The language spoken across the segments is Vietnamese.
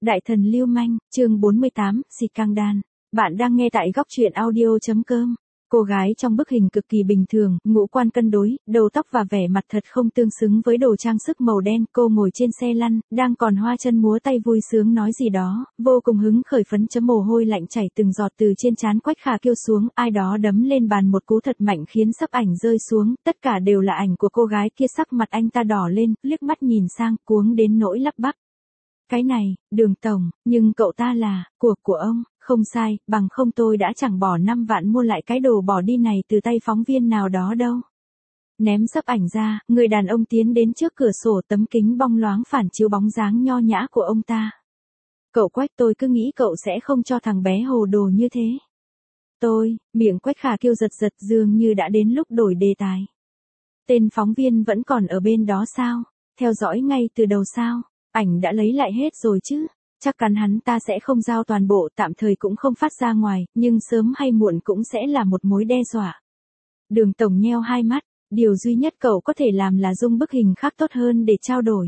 Đại thần lưu manh, chương 48, xịt căng đan. Bạn đang nghe tại góc truyện audio.com. Cô gái trong bức hình cực kỳ bình thường, ngũ quan cân đối, đầu tóc và vẻ mặt thật không tương xứng với đồ trang sức màu đen. Cô ngồi trên xe lăn, đang còn hoa chân múa tay vui sướng nói gì đó, vô cùng hứng khởi phấn chấm mồ hôi lạnh chảy từng giọt từ trên trán Quách Khả Kiêu xuống. Ai đó đấm lên bàn một cú thật mạnh khiến sấp ảnh rơi xuống, tất cả đều là ảnh của cô gái kia. Sắc mặt anh ta đỏ lên, liếc mắt nhìn sang, cuống đến nỗi lắp bắp. Cái này, Đường tổng, nhưng cậu ta là, của ông, không sai, bằng không tôi đã chẳng bỏ 5 vạn mua lại cái đồ bỏ đi này từ tay phóng viên nào đó đâu. Ném sấp ảnh ra, người đàn ông tiến đến trước cửa sổ, tấm kính bong loáng phản chiếu bóng dáng nho nhã của ông ta. Cậu Quách, tôi cứ nghĩ cậu sẽ không cho thằng bé hồ đồ như thế. Miệng Quách Khả Kiêu giật giật, dường như đã đến lúc đổi đề tài. Tên phóng viên vẫn còn ở bên đó sao? Theo dõi ngay từ đầu sao? Ảnh đã lấy lại hết rồi chứ, chắc chắn hắn ta sẽ không giao toàn bộ, tạm thời cũng không phát ra ngoài, nhưng sớm hay muộn cũng sẽ là một mối đe dọa. Đường tổng nheo hai mắt, điều duy nhất cậu có thể làm là dùng bức hình khác tốt hơn để trao đổi.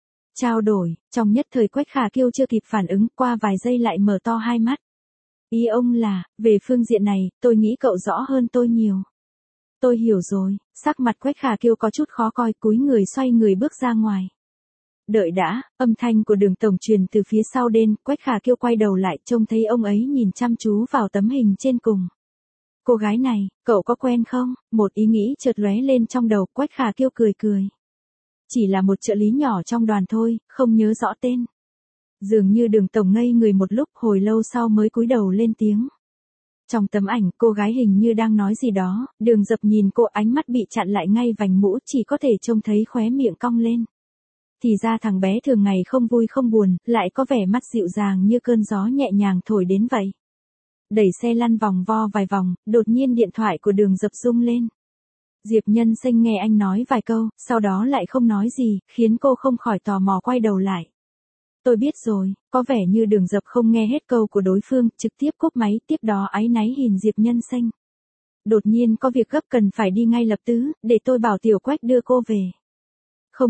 Trong nhất thời Quách Khả Kiêu chưa kịp phản ứng, qua vài giây lại mở to hai mắt. Ý ông là, về phương diện này, tôi nghĩ cậu rõ hơn tôi nhiều. Tôi hiểu rồi, sắc mặt Quách Khả Kiêu có chút khó coi, cúi người xoay người bước ra ngoài. Đợi đã, âm thanh của Đường tổng truyền từ phía sau đến, Quách Khả Kiêu quay đầu lại, trông thấy ông ấy nhìn chăm chú vào tấm hình trên cùng. Cô gái này, cậu có quen không? Một ý nghĩ chợt lóe lên trong đầu, Quách Khả Kiêu cười. Chỉ là một trợ lý nhỏ trong đoàn thôi, không nhớ rõ tên. Dường như Đường tổng ngây người một lúc, hồi lâu sau mới cúi đầu lên tiếng. Trong tấm ảnh, cô gái hình như đang nói gì đó, Đường Dập nhìn cô, ánh mắt bị chặn lại ngay vành mũ, chỉ có thể trông thấy khóe miệng cong lên. Thì ra thằng bé thường ngày không vui không buồn, lại có vẻ mắt dịu dàng như cơn gió nhẹ nhàng thổi đến vậy. Đẩy xe lăn vòng vo vài vòng, đột nhiên điện thoại của Đường Dập rung lên. Diệp Nhân Xanh nghe anh nói vài câu, sau đó lại không nói gì, khiến cô không khỏi tò mò quay đầu lại. Tôi biết rồi, có vẻ như Đường Dập không nghe hết câu của đối phương, trực tiếp cúp máy, tiếp đó áy náy nhìn Diệp Nhân Xanh. Đột nhiên có việc gấp cần phải đi ngay lập tức, để tôi bảo Tiểu Quách đưa cô về. Không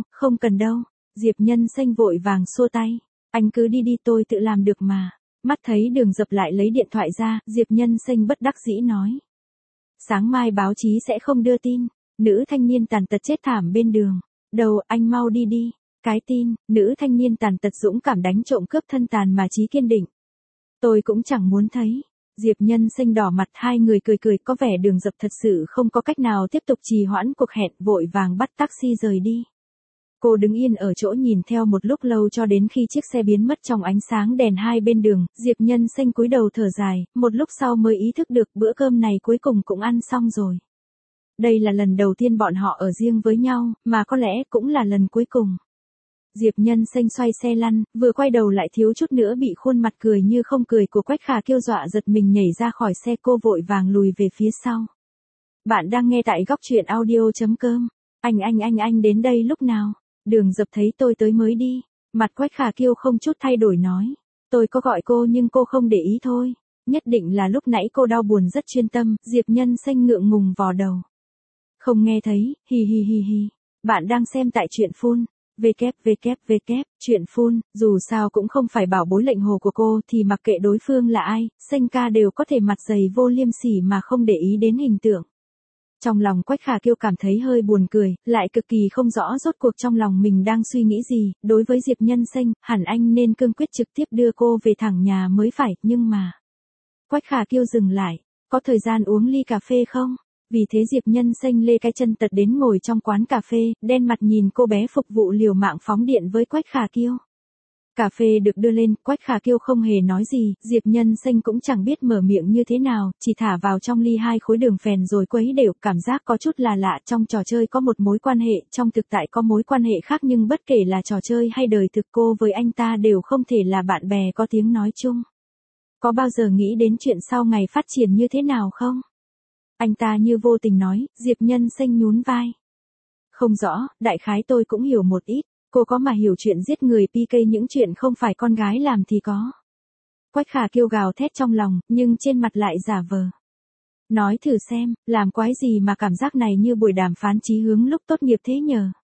cần đâu, Diệp Nhân Xanh vội vàng xua tay. Anh cứ đi tôi tự làm được mà. Mắt thấy Đường Dập lại lấy điện thoại ra, Diệp Nhân Xanh bất đắc dĩ nói. Sáng mai báo chí sẽ không đưa tin, nữ thanh niên tàn tật chết thảm bên đường. Đầu, anh mau đi. Cái tin, nữ thanh niên tàn tật dũng cảm đánh trộm cướp thân tàn mà chí kiên định. Tôi cũng chẳng muốn thấy. Diệp Nhân Xanh đỏ mặt, hai người cười, có vẻ Đường Dập thật sự không có cách nào tiếp tục trì hoãn cuộc hẹn, vội vàng bắt taxi rời đi. Cô đứng yên ở chỗ nhìn theo một lúc lâu cho đến khi chiếc xe biến mất trong ánh sáng đèn hai bên đường, Diệp Nhân Xanh cúi đầu thở dài, một lúc sau mới ý thức được bữa cơm này cuối cùng cũng ăn xong rồi. Đây là lần đầu tiên bọn họ ở riêng với nhau, mà có lẽ cũng là lần cuối cùng. Diệp Nhân Xanh xoay xe lăn, vừa quay đầu lại thiếu chút nữa bị khuôn mặt cười như không cười của Quách Khả Kiêu dọa giật mình nhảy ra khỏi xe, cô vội vàng lùi về phía sau. Bạn đang nghe tại góc truyện audio.com. Anh đến đây lúc nào? Đường Dập thấy tôi tới mới đi. Mặt Quách Khả Kiêu không chút thay đổi nói. Tôi có gọi cô nhưng cô không để ý thôi. Nhất định là lúc nãy cô đau buồn rất chuyên tâm, Diệp Nhân Xanh ngượng ngùng vò đầu. Không nghe thấy, hi. Bạn đang xem tại truyện Phun. Chuyện Phun, dù sao cũng không phải bảo bối lệnh hồ của cô, thì mặc kệ đối phương là ai, Xanh ca đều có thể mặt dày vô liêm sỉ mà không để ý đến hình tượng. Trong lòng Quách Khả Kiêu cảm thấy hơi buồn cười, lại cực kỳ không rõ rốt cuộc trong lòng mình đang suy nghĩ gì. Đối với Diệp Nhân Xanh, hẳn anh nên cương quyết trực tiếp đưa cô về thẳng nhà mới phải, nhưng mà... Quách Khả Kiêu dừng lại, có thời gian uống ly cà phê không? Vì thế Diệp Nhân Xanh lê cái chân tật đến ngồi trong quán cà phê, đen mặt nhìn cô bé phục vụ liều mạng phóng điện với Quách Khả Kiêu. Cà phê được đưa lên, Quách Khả Kiêu không hề nói gì, Diệp Nhân Xanh cũng chẳng biết mở miệng như thế nào, chỉ thả vào trong ly 2 khối đường phèn rồi quấy đều, cảm giác có chút là lạ, trong trò chơi có một mối quan hệ, trong thực tại có mối quan hệ khác, nhưng bất kể là trò chơi hay đời thực, cô với anh ta đều không thể là bạn bè có tiếng nói chung. Có bao giờ nghĩ đến chuyện sau ngày phát triển như thế nào không? Anh ta như vô tình nói, Diệp Nhân Xanh nhún vai. Không rõ, đại khái tôi cũng hiểu một ít, cô có mà hiểu chuyện giết người PK những chuyện không phải con gái làm thì có. Quách Khả Kiêu gào thét trong lòng, nhưng trên mặt lại giả vờ. Nói thử xem, làm quái gì mà cảm giác này như buổi đàm phán chí hướng lúc tốt nghiệp thế nhờ.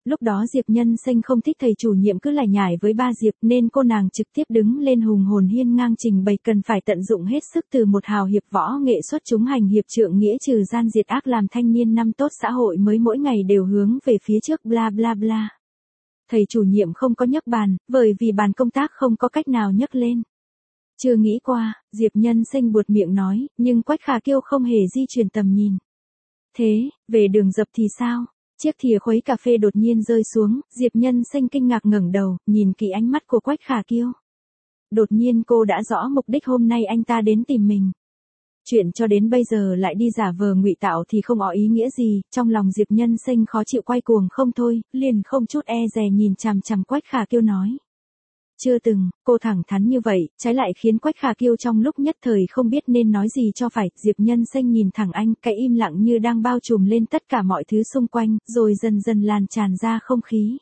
Lúc đó Diệp Nhân Xanh không thích thầy chủ nhiệm cứ lải nhải với ba Diệp nên cô nàng trực tiếp đứng lên hùng hồn hiên ngang trình bày cần phải tận dụng hết sức từ một hào hiệp võ nghệ xuất chúng hành hiệp trượng nghĩa trừ gian diệt ác làm thanh niên năm tốt xã hội mới mỗi ngày đều hướng về phía trước bla bla bla. Thầy chủ nhiệm không có nhấc bàn, bởi vì bàn công tác không có cách nào nhấc lên. Chưa nghĩ qua, Diệp Nhân Xanh buột miệng nói, nhưng Quách Khả Kiêu không hề di chuyển tầm nhìn. Thế, về đường dập thì sao? Chiếc thìa khuấy cà phê đột nhiên rơi xuống, Diệp Nhân Xanh kinh ngạc ngẩng đầu, nhìn kỹ ánh mắt của Quách Khả Kiêu. Đột nhiên cô đã rõ mục đích hôm nay anh ta đến tìm mình. Chuyện cho đến bây giờ lại đi giả vờ ngụy tạo thì không có ý nghĩa gì, trong lòng Diệp Nhân Xanh khó chịu quay cuồng không thôi, liền không chút e dè nhìn chằm chằm Quách Khả Kiêu nói. Chưa từng, cô thẳng thắn như vậy, trái lại khiến Quách Khả Kiêu trong lúc nhất thời không biết nên nói gì cho phải, Diệp Nhân Xanh nhìn thẳng anh, cái im lặng như đang bao trùm lên tất cả mọi thứ xung quanh, rồi dần dần lan tràn ra không khí.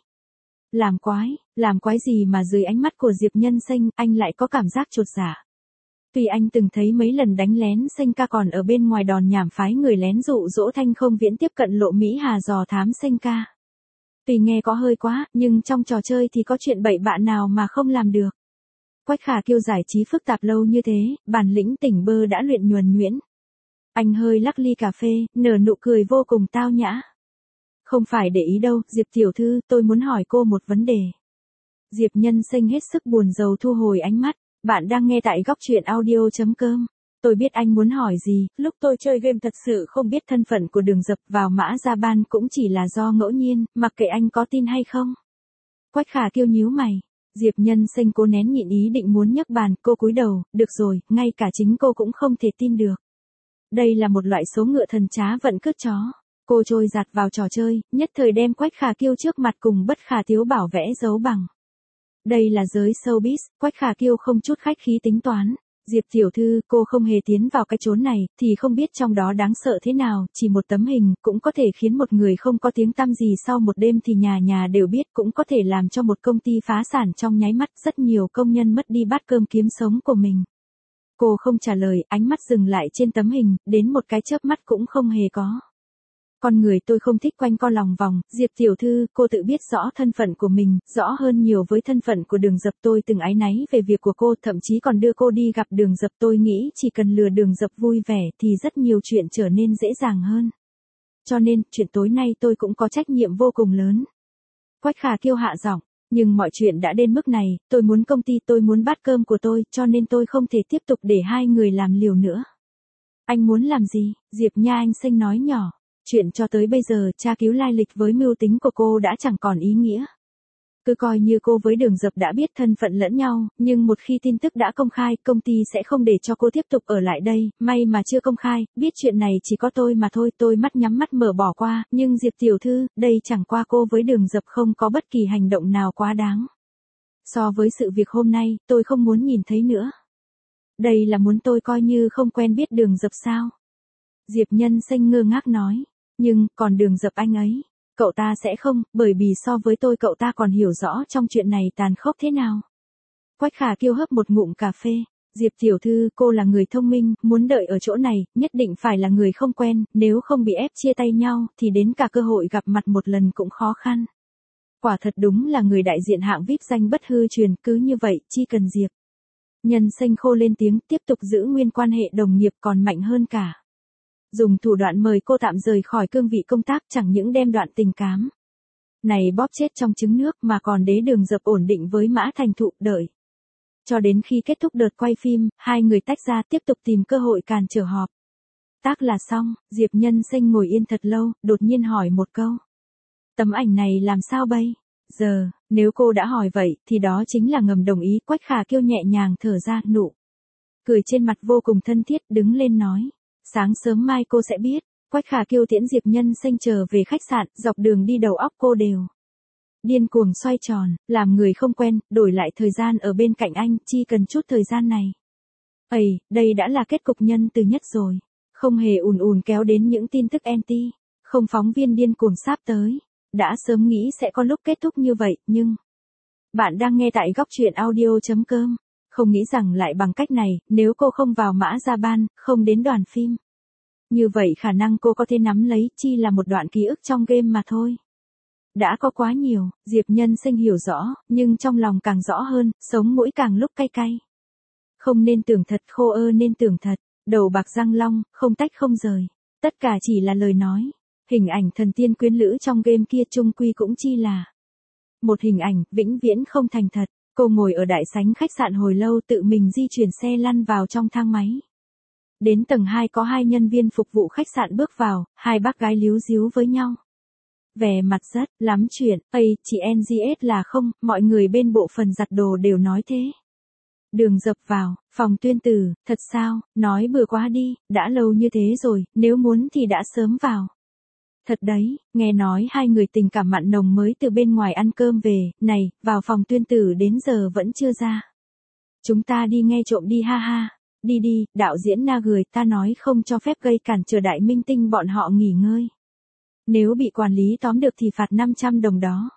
Làm quái gì mà dưới ánh mắt của Diệp Nhân Xanh, anh lại có cảm giác chột dạ. Tuy anh từng thấy mấy lần đánh lén Xanh ca còn ở bên ngoài đòn nhảm phái người lén dụ dỗ Thanh Không Viễn tiếp cận Lộ Mỹ Hà dò thám Xanh ca. Tuy nghe có hơi quá, nhưng trong trò chơi thì có chuyện bậy bạ nào mà không làm được. Quách Khả Kiêu giải trí phức tạp lâu như thế, bản lĩnh tỉnh bơ đã luyện nhuần nhuyễn. Anh hơi lắc ly cà phê, nở nụ cười vô cùng tao nhã. Không phải để ý đâu, Diệp tiểu thư, tôi muốn hỏi cô một vấn đề. Diệp Nhân Xanh hết sức buồn rầu thu hồi ánh mắt. Bạn đang nghe tại góc truyện audio.com. Tôi biết anh muốn hỏi gì, lúc tôi chơi game thật sự không biết thân phận của Đường Dập vào Mã Gia Ban cũng chỉ là do ngẫu nhiên, mặc kệ anh có tin hay không. Quách Khả Kiêu nhíu mày. Diệp Nhân Xanh cố nén nhịn ý định muốn nhấc bàn, cô cúi đầu, được rồi, ngay cả chính cô cũng không thể tin được. Đây là một loại số ngựa thần trá vận cướp chó. Cô trôi giạt vào trò chơi, nhất thời đem Quách Khả Kiêu trước mặt cùng Bất Khả Thiếu Bảo vẽ dấu bằng. Đây là giới showbiz, Quách Khả Kiêu không chút khách khí tính toán. Diệp tiểu thư, cô không hề tiến vào cái chốn này, thì không biết trong đó đáng sợ thế nào, chỉ một tấm hình, cũng có thể khiến một người không có tiếng tăm gì sau một đêm thì nhà nhà đều biết, cũng có thể làm cho một công ty phá sản trong nháy mắt, rất nhiều công nhân mất đi bát cơm kiếm sống của mình. Cô không trả lời, ánh mắt dừng lại trên tấm hình, đến một cái chớp mắt cũng không hề có. Con người tôi không thích quanh co lòng vòng, Diệp tiểu thư, cô tự biết rõ thân phận của mình, rõ hơn nhiều với thân phận của Đường Dập, tôi từng áy náy về việc của cô, thậm chí còn đưa cô đi gặp Đường Dập, tôi nghĩ chỉ cần lừa Đường Dập vui vẻ thì rất nhiều chuyện trở nên dễ dàng hơn. Cho nên, chuyện tối nay tôi cũng có trách nhiệm vô cùng lớn. Quách Khả Kiêu hạ giọng, nhưng mọi chuyện đã đến mức này, tôi muốn công ty, tôi muốn bát cơm của tôi, cho nên tôi không thể tiếp tục để hai người làm liều nữa. Anh muốn làm gì? Diệp Nha Anh Xanh nói nhỏ. Chuyện cho tới bây giờ, tra cứu lai lịch với mưu tính của cô đã chẳng còn ý nghĩa. Cứ coi như cô với Đường Dập đã biết thân phận lẫn nhau, nhưng một khi tin tức đã công khai, công ty sẽ không để cho cô tiếp tục ở lại đây, may mà chưa công khai, biết chuyện này chỉ có tôi mà thôi, tôi mắt nhắm mắt mở bỏ qua, nhưng Diệp tiểu thư, đây chẳng qua cô với Đường Dập không có bất kỳ hành động nào quá đáng. So với sự việc hôm nay, tôi không muốn nhìn thấy nữa. Đây là muốn tôi coi như không quen biết Đường Dập sao? Diệp Nhân Xanh ngơ ngác nói. Nhưng, còn Đường Dập anh ấy, cậu ta sẽ không, bởi vì so với tôi cậu ta còn hiểu rõ trong chuyện này tàn khốc thế nào. Quách Khả Kiêu hấp một ngụm cà phê. Diệp tiểu thư, cô là người thông minh, muốn đợi ở chỗ này, nhất định phải là người không quen, nếu không bị ép chia tay nhau, thì đến cả cơ hội gặp mặt một lần cũng khó khăn. Quả thật đúng là người đại diện hạng VIP danh bất hư truyền, cứ như vậy, chi cần Diệp Nhân Xanh khô lên tiếng, tiếp tục giữ nguyên quan hệ đồng nghiệp còn mạnh hơn cả. Dùng thủ đoạn mời cô tạm rời khỏi cương vị công tác chẳng những đem đoạn tình cảm này bóp chết trong trứng nước mà còn đế Đường Dập ổn định với Mã Thành Thụ đợi. Cho đến khi kết thúc đợt quay phim, hai người tách ra tiếp tục tìm cơ hội càn trở họp. Tác là xong, Diệp Nhân Xanh ngồi yên thật lâu, đột nhiên hỏi một câu. Tấm ảnh này làm sao bây giờ, nếu cô đã hỏi vậy thì đó chính là ngầm đồng ý. Quách Khả Kiêu nhẹ nhàng thở ra, nụ cười trên mặt vô cùng thân thiết, đứng lên nói. Sáng sớm mai cô sẽ biết. Quách Khả Kiêu tiễn Diệp Nhân Xanh trở về khách sạn, dọc đường đi đầu óc cô đều điên cuồng xoay tròn, làm người không quen, đổi lại thời gian ở bên cạnh anh, chi cần chút thời gian này. Đây đã là kết cục nhân từ nhất rồi. Không hề ùn ùn kéo đến những tin tức anti, không phóng viên điên cuồng sáp tới. Đã sớm nghĩ sẽ có lúc kết thúc như vậy, nhưng... Bạn đang nghe tại góc truyện audio.com. Không nghĩ rằng lại bằng cách này, nếu cô không vào Mã Gia Ban, không đến đoàn phim. Như vậy khả năng cô có thể nắm lấy chi là một đoạn ký ức trong game mà thôi. Đã có quá nhiều, Diệp Nhân Sinh hiểu rõ, nhưng trong lòng càng rõ hơn, sống mũi càng lúc cay cay. Không nên tưởng thật, khô ơ nên tưởng thật, đầu bạc răng long, không tách không rời. Tất cả chỉ là lời nói. Hình ảnh thần tiên quyến lữ trong game kia chung quy cũng chỉ là một hình ảnh, vĩnh viễn không thành thật. Cô ngồi ở đại sảnh khách sạn hồi lâu, tự mình di chuyển xe lăn vào trong thang máy. Đến tầng 2 có 2 nhân viên phục vụ khách sạn bước vào, hai bác gái líu ríu với nhau. Vẻ mặt rất lắm chuyện, chị NGS là không, mọi người bên bộ phận giặt đồ đều nói thế. Đường Dập vào, phòng Tuyên Tử, thật sao, nói bừa quá đi, đã lâu như thế rồi, nếu muốn thì đã sớm vào. Thật đấy, nghe nói hai người tình cảm mặn nồng mới từ bên ngoài ăn cơm về, này, vào phòng Tuyên Tử đến giờ vẫn chưa ra. Chúng ta đi nghe trộm đi ha ha, đi đi, đạo diễn Na người ta nói không cho phép gây cản trở đại minh tinh bọn họ nghỉ ngơi. Nếu bị quản lý tóm được thì phạt 500 đồng đó.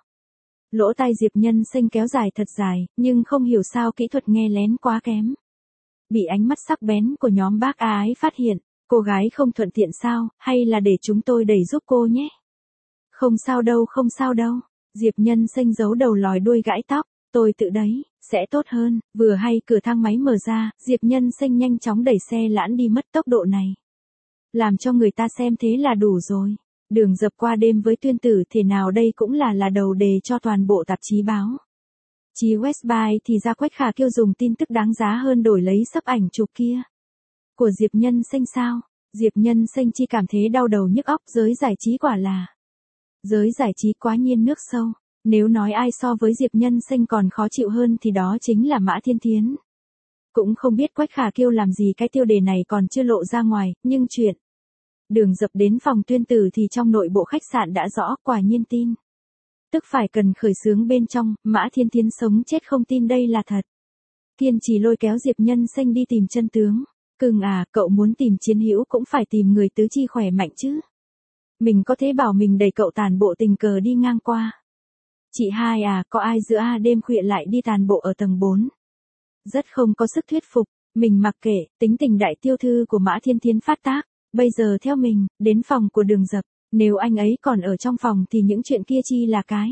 Lỗ tai Diệp Nhân Sinh kéo dài thật dài, nhưng không hiểu sao kỹ thuật nghe lén quá kém. Bị ánh mắt sắc bén của nhóm bác ái phát hiện, cô gái không thuận tiện sao, hay là để chúng tôi đẩy giúp cô nhé. Không sao đâu, không sao đâu. Diệp Nhân Sinh giấu đầu lòi đuôi gãi tóc, tôi tự đấy, sẽ tốt hơn. Vừa hay cửa thang máy mở ra, Diệp Nhân Sinh nhanh chóng đẩy xe lãn đi mất tốc độ này. Làm cho người ta xem thế là đủ rồi. Đường Dập qua đêm với Tuyên Tử thế nào đây cũng là đầu đề cho toàn bộ tạp chí báo. Chí Westby thì ra Quách Khả Kiêu dùng tin tức đáng giá hơn đổi lấy sấp ảnh chụp kia. Của Diệp Nhân Sinh sao? Diệp Nhân Sinh chỉ cảm thấy đau đầu nhức óc, giới giải trí quả là. Giới giải trí quá nhiên nước sâu. Nếu nói ai so với Diệp Nhân Sinh còn khó chịu hơn thì đó chính là Mã Thiên Thiến. Cũng không biết Quách Khả Kiêu làm gì cái tiêu đề này còn chưa lộ ra ngoài, nhưng chuyện Đường Dập đến phòng Tuyên Tử thì trong nội bộ khách sạn đã rõ, quả nhiên tin. Tức phải cần khởi xướng bên trong, Mã Thiên Thiến sống chết không tin đây là thật. Kiên trì lôi kéo Diệp Nhân Sinh đi tìm chân tướng. Cưng à, cậu muốn tìm chiến hữu cũng phải tìm người tứ chi khỏe mạnh chứ. Mình có thể bảo mình đẩy cậu tàn bộ tình cờ đi ngang qua. Chị hai à, có ai giữa đêm khuya lại đi tàn bộ ở tầng 4? Rất không có sức thuyết phục, mình mặc kệ, tính tình đại tiêu thư của Mã Thiên Thiến phát tác. Bây giờ theo mình, đến phòng của Đường Dập, nếu anh ấy còn ở trong phòng thì những chuyện kia chi là cái.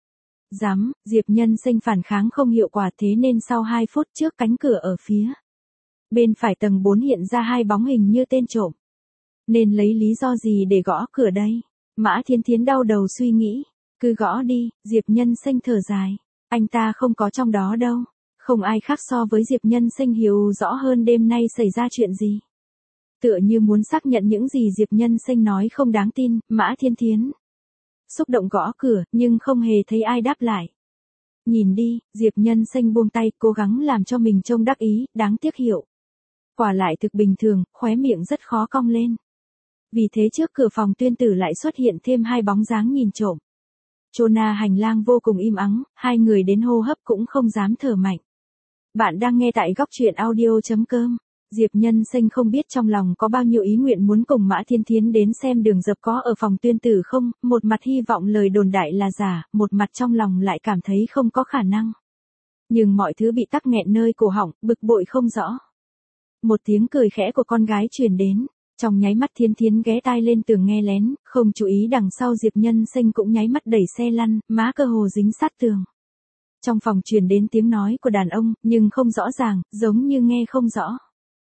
Dám, Diệp Nhân Sinh phản kháng không hiệu quả, thế nên sau 2 phút trước cánh cửa ở phía bên phải tầng 4 hiện ra 2 bóng hình như tên trộm. Nên lấy lý do gì để gõ cửa đây? Mã Thiên Thiến đau đầu suy nghĩ. Cứ gõ đi, Diệp Nhân Sinh thở dài. Anh ta không có trong đó đâu. Không ai khác so với Diệp Nhân Sinh hiểu rõ hơn đêm nay xảy ra chuyện gì. Tựa như muốn xác nhận những gì Diệp Nhân Sinh nói không đáng tin, Mã Thiên Thiến xúc động gõ cửa, nhưng không hề thấy ai đáp lại. Nhìn đi, Diệp Nhân Sinh buông tay, cố gắng làm cho mình trông đắc ý, đáng tiếc hiệu quả lại thực bình thường, khóe miệng rất khó cong lên. Vì thế trước cửa phòng Tuyên Tử lại xuất hiện thêm 2 bóng dáng nhìn trộm. Chona hành lang vô cùng im ắng, 2 người đến hô hấp cũng không dám thở mạnh. Bạn đang nghe tại góc truyện audio.com. Diệp Nhân Sinh không biết trong lòng có bao nhiêu ý nguyện muốn cùng Mã Thiên Thiến đến xem Đường Dập có ở phòng Tuyên Tử không, một mặt hy vọng lời đồn đại là giả, một mặt trong lòng lại cảm thấy không có khả năng. Nhưng mọi thứ bị tắc nghẹn nơi cổ họng, bực bội không rõ. Một tiếng cười khẽ của con gái truyền đến, trong nháy mắt Thiên Thiến ghé tai lên tường nghe lén, không chú ý đằng sau Diệp Nhân Sinh cũng nháy mắt đẩy xe lăn, má cơ hồ dính sát tường. Trong phòng truyền đến tiếng nói của đàn ông, nhưng không rõ ràng, giống như nghe không rõ.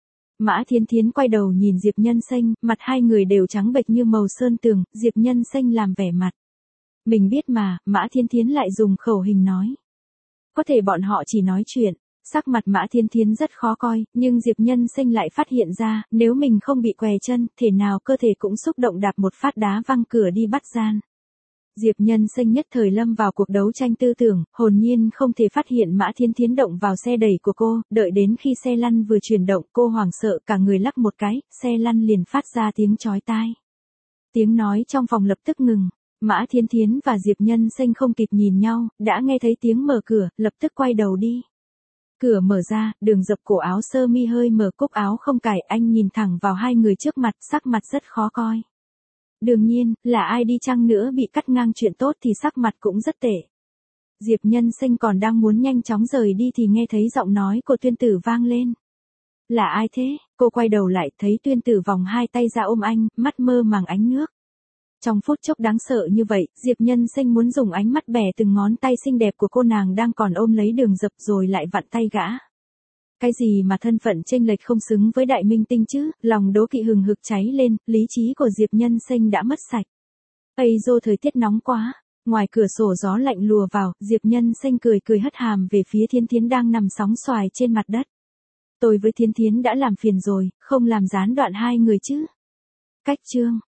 Mã Thiên Thiến quay đầu nhìn Diệp Nhân Sinh, mặt 2 người đều trắng bệch như màu sơn tường, Diệp Nhân Sinh làm vẻ mặt. Mình biết mà, Mã Thiên Thiến lại dùng khẩu hình nói. Có thể bọn họ chỉ nói chuyện, sắc mặt Mã Thiên Thiến rất khó coi, nhưng Diệp Nhân Sinh lại phát hiện ra, nếu mình không bị què chân, thể nào cơ thể cũng xúc động đạp một phát đá văng cửa đi bắt gian. Diệp Nhân Sinh nhất thời lâm vào cuộc đấu tranh tư tưởng, hồn nhiên không thể phát hiện Mã Thiên Thiến động vào xe đẩy của cô, đợi đến khi xe lăn vừa chuyển động, cô hoảng sợ cả người lắc một cái, xe lăn liền phát ra tiếng chói tai. Tiếng nói trong phòng lập tức ngừng, Mã Thiên Thiến và Diệp Nhân Sinh không kịp nhìn nhau, đã nghe thấy tiếng mở cửa, lập tức quay đầu đi. Cửa mở ra, Đường Dập cổ áo sơ mi hơi mở, cúc áo không cài, anh nhìn thẳng vào 2 người trước mặt, sắc mặt rất khó coi. Đương nhiên, là ai đi chăng nữa bị cắt ngang chuyện tốt thì sắc mặt cũng rất tệ. Diệp Nhân Sinh còn đang muốn nhanh chóng rời đi thì nghe thấy giọng nói của Tuyên Tử vang lên. Là ai thế? Cô quay đầu lại thấy Tuyên Tử vòng 2 tay ra ôm anh, mắt mơ màng ánh nước. Trong phút chốc đáng sợ như vậy, Diệp Nhân Xanh muốn dùng ánh mắt bẻ từng ngón tay xinh đẹp của cô nàng đang còn ôm lấy Đường Dập rồi lại vặn tay gã. Cái gì mà thân phận chênh lệch không xứng với đại minh tinh chứ, lòng đố kỵ hừng hực cháy lên, lý trí của Diệp Nhân Xanh đã mất sạch. Ây dô thời tiết nóng quá, ngoài cửa sổ gió lạnh lùa vào, Diệp Nhân Xanh cười cười hất hàm về phía Thiến Thiến đang nằm sóng xoài trên mặt đất. Tôi với Thiến Thiến đã làm phiền rồi, không làm gián đoạn hai người chứ. Cách chương